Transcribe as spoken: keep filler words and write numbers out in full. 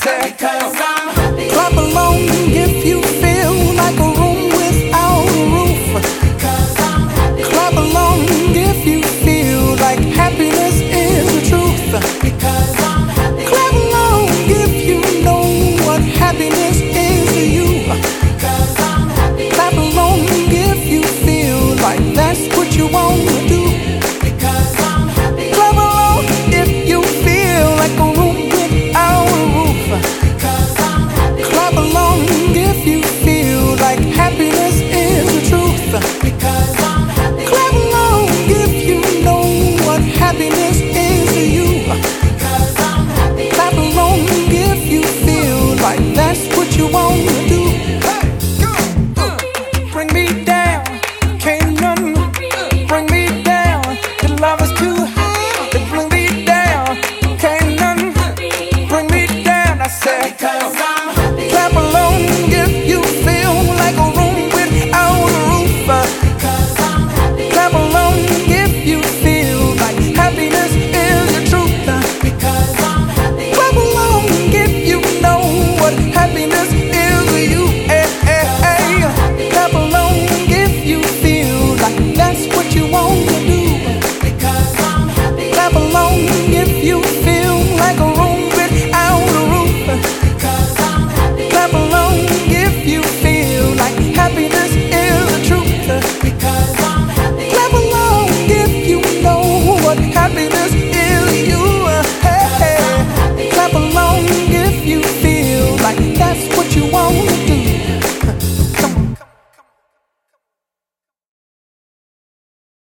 said, because I'm happy. clap along if you feel like a room without a roof. Because I'm happy. Clap along if you feel like happiness is the truth. Because I'm happy. Clap along if you know what happiness is to you. Because I'm happy. Clap along if you feel like that's what you want to do. Because I'm happy. Clap along if you feel like a room without a roof. Because I'm happy. Clap along if you feel like happiness is the truth. Because I'm happy. Clap along if you know what happiness is to you. Because I'm happy. Clap along if you feel like that's what you want to do. Bring me down, can't none bring me down. The love is too high to bring me down. Can't none bring me down. I said, Because I'm happy. clap along if you feel like a room without a roof. Because I'm happy. Clap along if you feel like happiness is the truth. Because I'm happy. Clap along if you know what happiness is to you. Eh, eh, eh. Clap along if you feel like that's what you want to do. Because I'm happy. Clap along if you feel like a room without a roof. Because I'm happy. Clap along if you feel like happiness is the truth. Because I'm happy. Clap along if you know what happiness